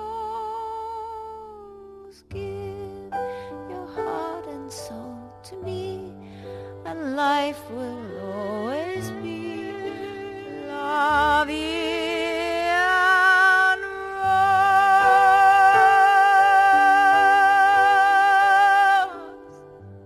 songs. Give your heart and soul to me, and life will always be La vie en rose.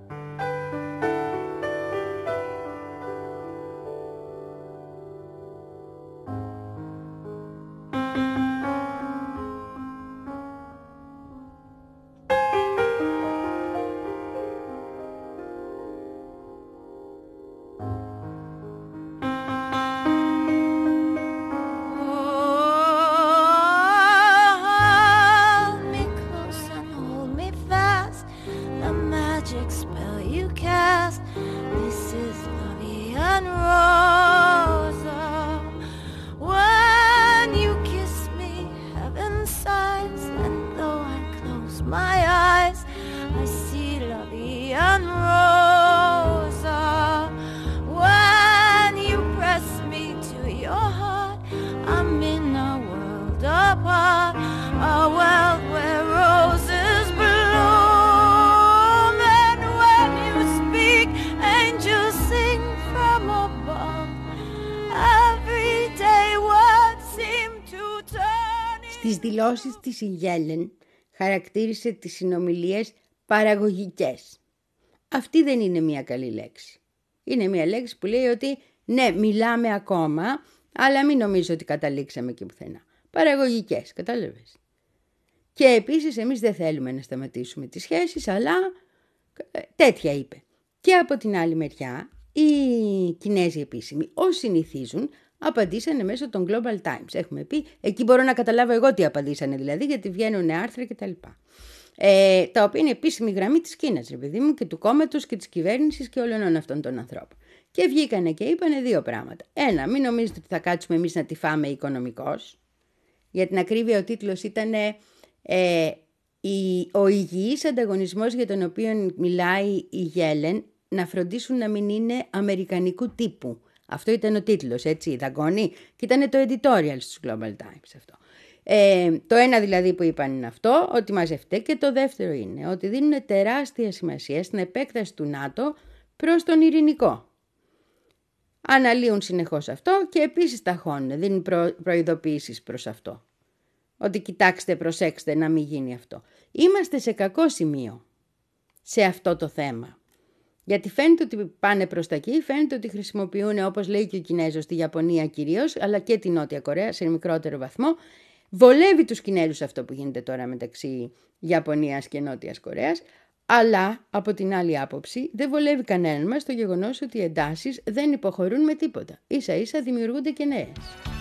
Στις δηλώσεις της η Γέλεν χαρακτήρισε τις συνομιλίες παραγωγικές. Αυτή δεν είναι μια καλή λέξη. Είναι μια λέξη που λέει ότι ναι, μιλάμε ακόμα, αλλά μην νομίζω ότι καταλήξαμε εκεί πουθενά. Παραγωγικές, κατάλαβες. Και επίσης εμείς δεν θέλουμε να σταματήσουμε τις σχέσεις, αλλά τέτοια είπε. Και από την άλλη μεριά, οι Κινέζοι επίσημοι, όσοι συνηθίζουν, απαντήσανε μέσω των Global Times. Έχουμε πει, εκεί μπορώ να καταλάβω εγώ τι απαντήσανε δηλαδή, γιατί βγαίνουν άρθρα κτλ. Ε, τα οποία είναι επίσημη γραμμή της Κίνας, ρε παιδί μου, και του κόμματος και της κυβέρνησης και όλων αυτών των ανθρώπων. Και βγήκανε και είπανε δύο πράγματα. Ένα, μην νομίζετε ότι θα κάτσουμε εμείς να τη φάμε οικονομικώς. Για την ακρίβεια ο τίτλος ήταν ε, η, ο υγιής ανταγωνισμός για τον οποίο μιλάει η Γέλεν, να φροντίσουν να μην είναι αμερικανικού τύπου. Αυτό ήταν ο τίτλος, έτσι, δαγκώνει, και ήταν το editorial στους Global Times αυτό. Ε, το ένα δηλαδή που είπαν είναι αυτό, ότι μαζευτέ, και το δεύτερο είναι ότι δίνουν τεράστια σημασία στην επέκταση του ΝΑΤΟ προς τον ειρηνικό. αναλύουν συνεχώς αυτό και επίσης ταχώνουν, δίνουν προ... προειδοποιήσεις προς αυτό. Ότι κοιτάξτε, προσέξτε να μην γίνει αυτό. Είμαστε σε κακό σημείο σε αυτό το θέμα. Γιατί φαίνεται ότι πάνε προς τα εκεί, φαίνεται ότι χρησιμοποιούν, όπως λέει και ο Κινέζος, τη Ιαπωνία κυρίως, αλλά και τη Νότια Κορέα σε μικρότερο βαθμό. Βολεύει τους Κινέζους αυτό που γίνεται τώρα μεταξύ Ιαπωνίας και Νότιας Κορέας, αλλά από την άλλη άποψη δεν βολεύει κανέναν μας το γεγονός ότι οι εντάσεις δεν υποχωρούν με τίποτα. Ίσα ίσα δημιουργούνται και νέες.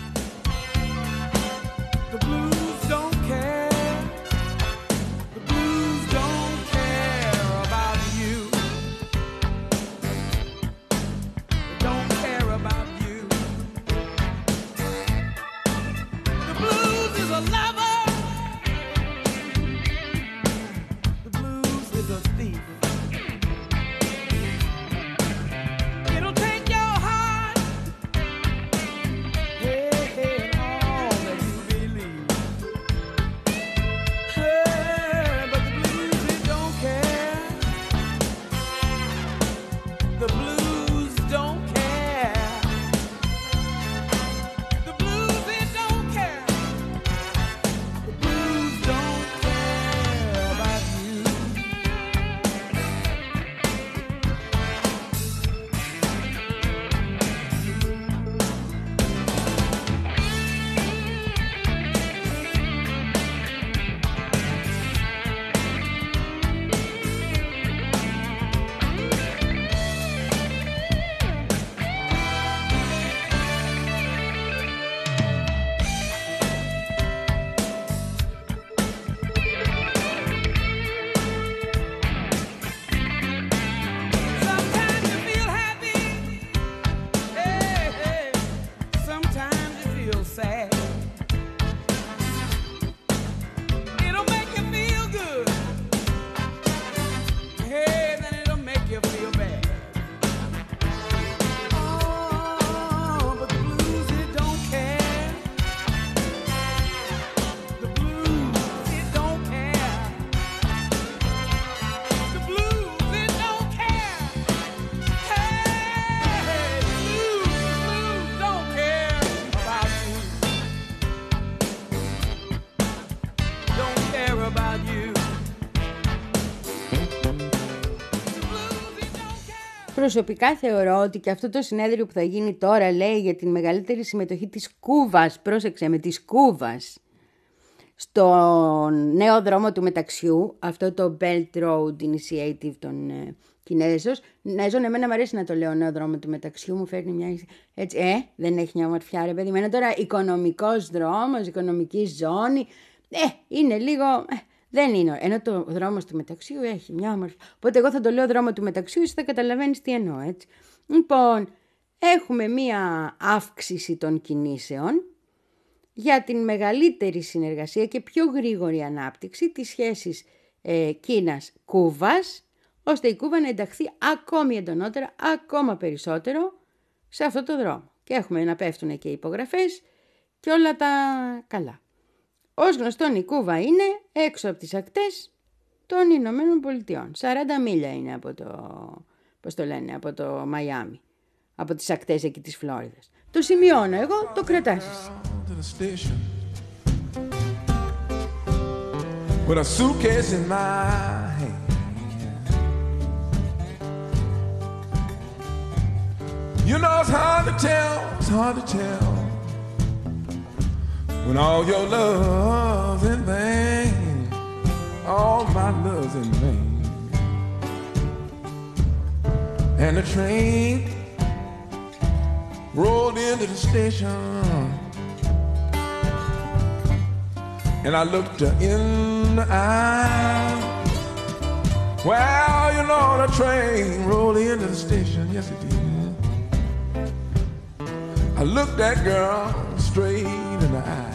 Προσωπικά θεωρώ ότι και αυτό το συνέδριο που θα γίνει τώρα λέει για την μεγαλύτερη συμμετοχή της Κούβας, πρόσεξε με της Κούβας, στο νέο δρόμο του μεταξιού, αυτό το Belt Road Initiative των ε, Κινέζων. Κινέζων, εμένα μου αρέσει να το λέω νέο δρόμο του μεταξιού, μου φέρνει μια έτσι, ε, δεν έχει μια ομορφιά ρε παιδί, εμένα τώρα οικονομικός δρόμος, οικονομική ζώνη, ε, είναι λίγο... Ε, δεν είναι, ενώ το δρόμος του μεταξιού έχει μια ομορφιά. Οπότε εγώ θα το λέω δρόμο του μεταξιού, εσύ θα καταλαβαίνεις τι εννοώ, έτσι. Λοιπόν, έχουμε μια αύξηση των κινήσεων για την μεγαλύτερη συνεργασία και πιο γρήγορη ανάπτυξη της σχέσης ε, Κίνας-Κούβας, ώστε η Κούβα να ενταχθεί ακόμη εντονότερα, ακόμα περισσότερο σε αυτό το δρόμο. Και έχουμε να πέφτουν και οι υπογραφές και όλα τα καλά. Ως γνωστόν η Κούβα είναι έξω από τις ακτές των Ηνωμένων Πολιτειών. σαράντα μίλια είναι από το, πώς το λένε, από το Μαϊάμι, από τις ακτές εκεί της Φλόριδας. Το σημειώνω εγώ, το κρατάς εσύ.
With a suitcase in my hand, you know it's hard to tell, it's hard to tell when all your love's in vain, all my love's in vain. And the train rolled into the station, and I looked her in the eye. Well, you know the train rolled into the station, yes it did. I looked that girl straight in the eye.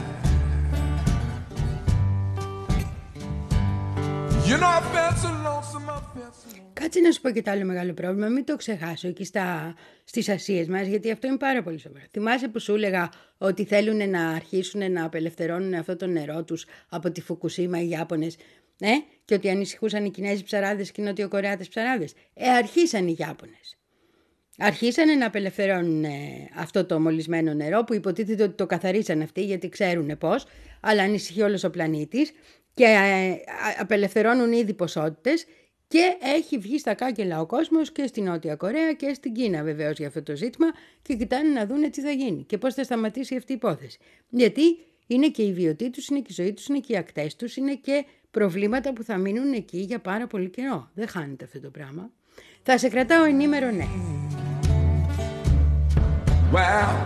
You know I felt so lonesome, I felt so lonesome.
Κάτσε να σου πω και το άλλο μεγάλο πρόβλημα, μην το ξεχάσω εκεί στα, στις Ασίες μας, γιατί αυτό είναι πάρα πολύ σοβαρό. Θυμάσαι που σου έλεγα ότι θέλουν να αρχίσουν να απελευθερώνουν αυτό το νερό τους από τη Φουκουσίμα οι Ιάπωνες, ε? Και ότι ανησυχούσαν οι Κινέζοι ψαράδες και οι Νοτιοκορεάτες ψαράδες. Ε, αρχίσαν οι Ιάπωνες. αρχίσανε να απελευθερώνουν αυτό το μολυσμένο νερό που υποτίθεται ότι το καθαρίσαν αυτοί γιατί ξέρουν πώς, αλλά ανησυχεί όλος ο πλανήτης και απελευθερώνουν ήδη ποσότητες και έχει βγει στα κάκελα ο κόσμος και στη Νότια Κορέα και στην Κίνα βεβαίως για αυτό το ζήτημα και κοιτάνε να δούνε τι θα γίνει και πώς θα σταματήσει αυτή η υπόθεση. Γιατί είναι και η βιωτή τους, είναι και η ζωή τους, είναι και οι ακτές τους, είναι και προβλήματα που θα μείνουν εκεί για πάρα πολύ καιρό. Δεν χάνεται αυτό το πράγμα. Θα σε κρατάω ενήμερο, ναι.
Wow.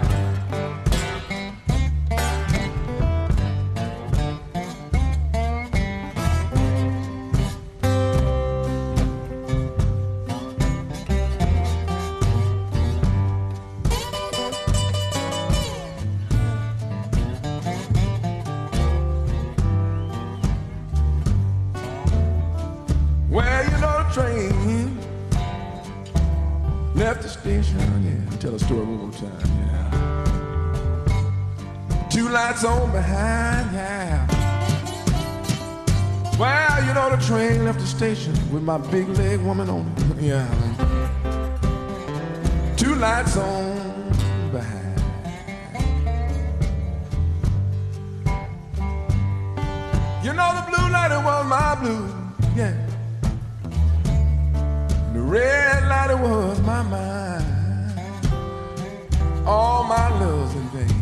Well, you know the train left the station, yeah. Tell a story one more time, yeah. Two lights on behind, yeah. Well, you know the train left the station with my big leg woman on it, yeah. Two lights on behind. You know the blue light, it was my blue, yeah. The red light, it was my mind. All my love's in vain.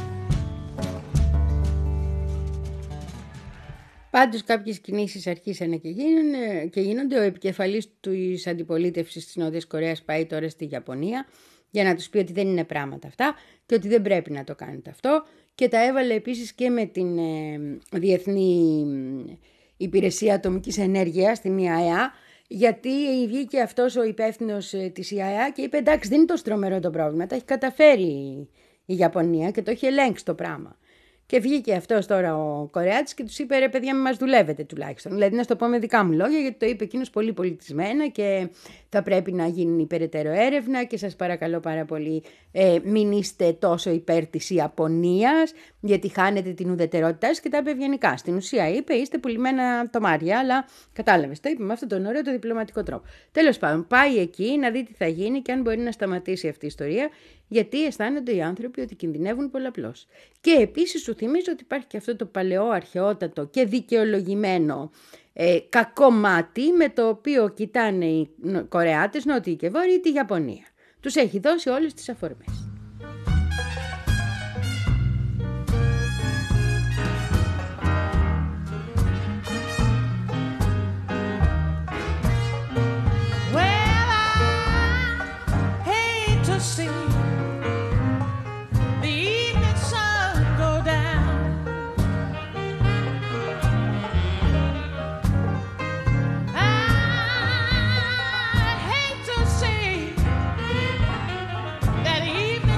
Πάντως κάποιες κινήσεις αρχίσανε και, γίνονται, και γίνονται. Ο επικεφαλής της αντιπολίτευσης της Νότιας Κορέας πάει τώρα στη Ιαπωνία για να τους πει ότι δεν είναι πράγματα αυτά και ότι δεν πρέπει να το κάνετε αυτό και τα έβαλε επίσης και με την ε, Διεθνή Υπηρεσία Ατομικής Ενέργειας, την ι έι έι, γιατί βγήκε αυτός ο υπεύθυνος της ι έι έι και είπε εντάξει δεν είναι τόσο τρομερό το πρόβλημα, τα έχει καταφέρει η Ιαπωνία και το έχει ελέγξει το πράγμα. Και βγήκε αυτός τώρα ο Κορεάτης και τους είπε ρε παιδιά, μην μας δουλεύετε τουλάχιστον. Δηλαδή να στο πω με δικά μου λόγια, γιατί το είπε εκείνος πολύ πολιτισμένα και θα πρέπει να γίνει περαιτέρω έρευνα και σας παρακαλώ πάρα πολύ ε, μην είστε τόσο υπέρ της Ιαπωνίας, γιατί χάνετε την ουδετερότητά σας και τα είπε ευγενικά. Στην ουσία είπε είστε πουλημένα τομάρια, αλλά κατάλαβες, το είπε με αυτόν τον ωραίο το διπλωματικό τρόπο. Τέλος πάντων, πάει εκεί να δει τι θα γίνει και αν μπορεί να σταματήσει αυτή η ιστορία. Γιατί αισθάνονται οι άνθρωποι ότι κινδυνεύουν πολλαπλώς. Και επίσης σου θυμίζω ότι υπάρχει και αυτό το παλαιό, αρχαιότατο και δικαιολογημένο ε, κακό μάτι με το οποίο κοιτάνε οι Κορεάτες, Νότιοι και Βόρειοι, τη Ιαπωνία. Τους έχει δώσει όλες τις αφορμές.
That evening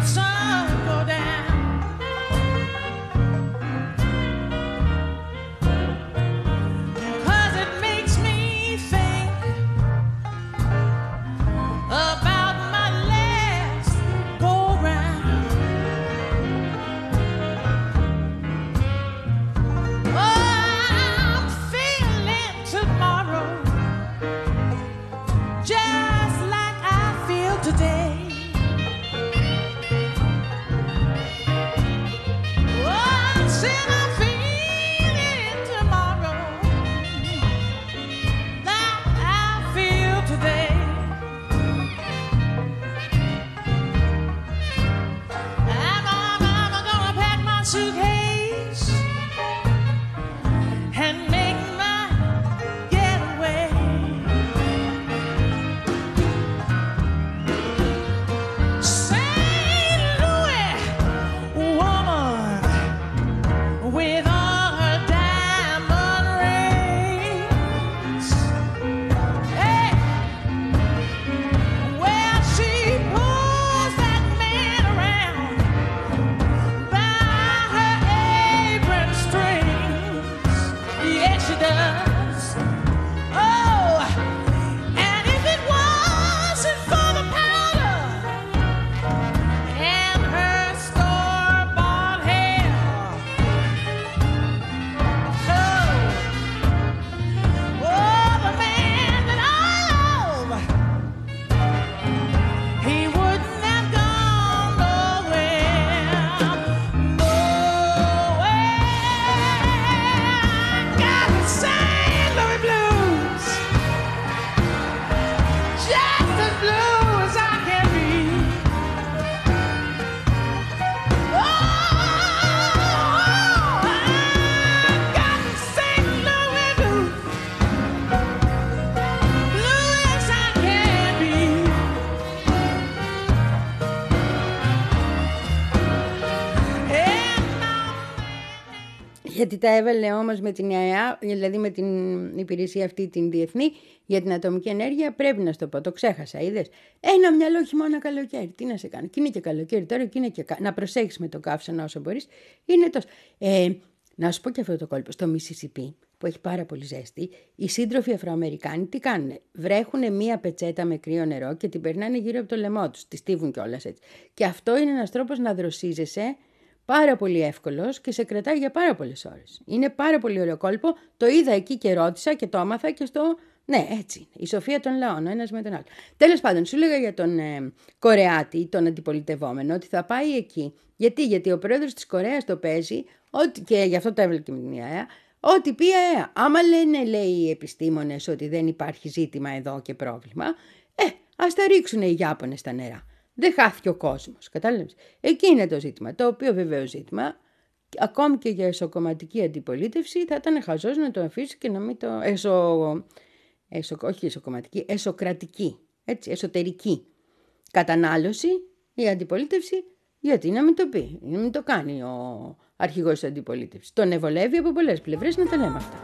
γιατί τα έβαλε όμως με την ΑΕΑ, δηλαδή με την υπηρεσία αυτή την διεθνή για την ατομική ενέργεια, πρέπει να σου το πω, το ξέχασα, είδες. Ένα μυαλό χειμώνα καλοκαίρι, τι να σε κάνει, και είναι και καλοκαίρι τώρα και είναι και να προσέχεις με το καύσωνα όσο μπορείς, είναι τόσο. Ε, να σου πω και αυτό το κόλπο, στο Μισισιπί, που έχει πάρα πολύ ζέστη, οι σύντροφοι Αφροαμερικάνοι τι κάνουν, βρέχουν μία πετσέτα με κρύο νερό και την περνάνε γύρω από το λαιμό τους, τη στίβουν κιόλας έτσι. Και αυτό είναι ένας τρόπος να δροσίζεσαι, πάρα πολύ εύκολος και σε κρατάει για πάρα πολλές ώρες. Είναι πάρα πολύ ωραίο κόλπο. Το είδα εκεί και ρώτησα και το άμαθα και στο. Ναι, έτσι είναι. Η σοφία των λαών, ο ένας με τον άλλο. Τέλος πάντων, σου λέγα για τον ε, Κορεάτη, τον αντιπολιτευόμενο, ότι θα πάει εκεί. Γιατί, Γιατί ο πρόεδρος της Κορέας το παίζει, ότι, και γι' αυτό το έβαλε και με την ΑΕΑ, ότι πει ΑΕΑ. Άμα λένε, λέει, οι επιστήμονες ότι δεν υπάρχει ζήτημα εδώ και πρόβλημα, ε, ας τα ρίξουν οι Ιάπωνες στα νερά. Δεν χάθηκε ο κόσμος, κατάλαβες. Εκεί είναι το ζήτημα, το οποίο βεβαίως ζήτημα, ακόμη και για εσωκομματική αντιπολίτευση, θα ήταν χαζός να το αφήσει και να μην το... Εσω... Εσω... Όχι εσωκομματική, εσωκρατική, έτσι, εσωτερική κατανάλωση, η αντιπολίτευση, γιατί να μην το πει, να μην το κάνει ο αρχηγός της αντιπολίτευσης. Τον ευολεύει από πολλές πλευρές να τα λέμε αυτά.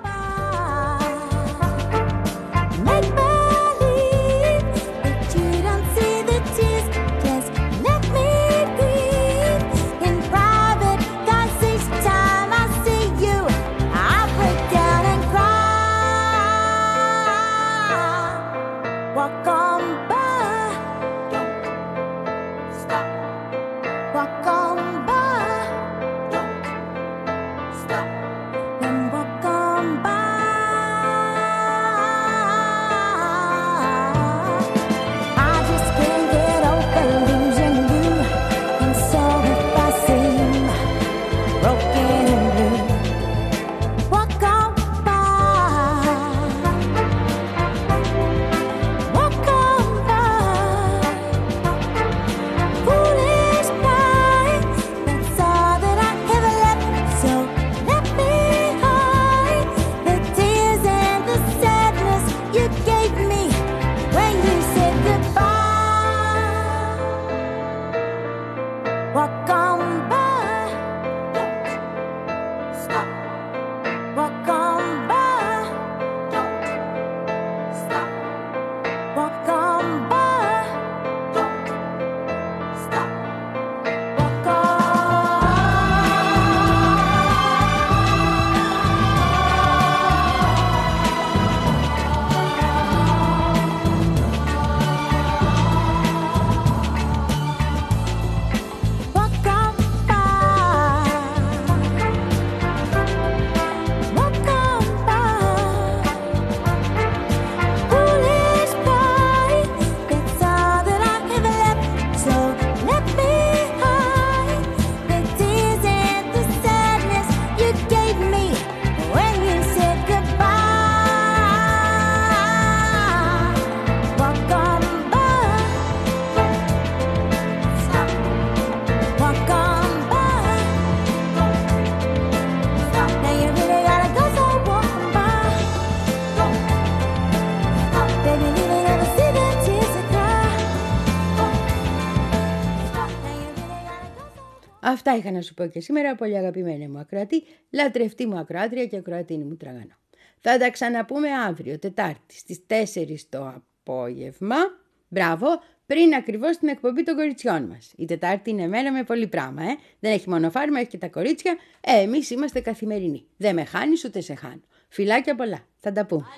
Αυτά είχα να σου πω και σήμερα, πολύ αγαπημένη μου ακροατή, λατρευτή μου ακροάτρια και ακροατίνη μου τραγανό. Θα τα ξαναπούμε αύριο, Τετάρτη, στις τέσσερις το απόγευμα, μπράβο, πριν ακριβώς την εκπομπή των κοριτσιών μας. Η Τετάρτη είναι μέρα με πολύ πράγμα, ε. Δεν έχει μόνο φάρμα, έχει και τα κορίτσια. Ε, εμείς είμαστε καθημερινοί. Δεν με χάνεις ούτε σε χάνω. Φιλάκια πολλά. Θα τα πούμε.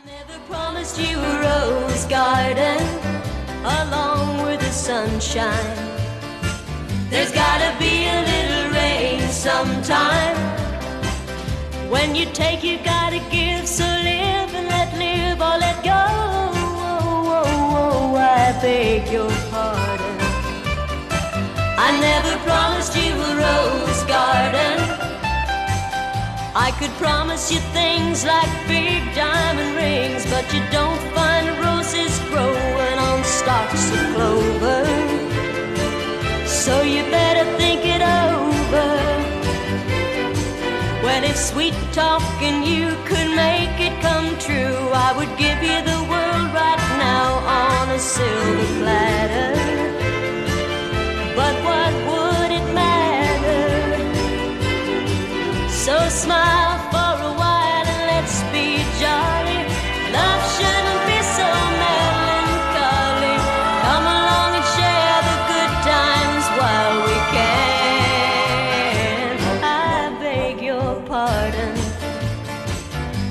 There's gotta be a little rain sometime. When you take, you gotta give. So live and let live or let go. Oh, oh, oh, I beg your pardon. I never promised you a rose garden. I could promise you things like big diamond rings, but you don't find roses growing on stalks of clover. So you better think it over. Well, if sweet talking you could make it come true, I would give you the world right now on a silver platter. But what would it matter? So smile for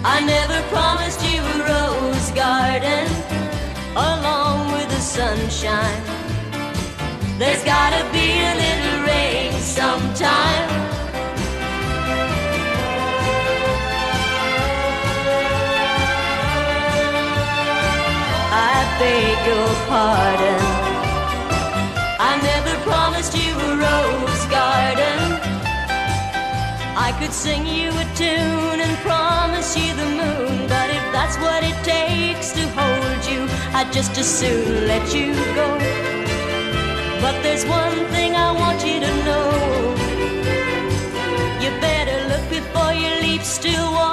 I never promised you a rose garden along with the sunshine. There's gotta be a little rain sometime. I beg your pardon. I never promised you a rose garden. I could sing you a tune and promise you the moon, but if that's what it takes to hold you, I'd just as soon let you go. But there's one thing I want you to know. You better look before you leap, still walk.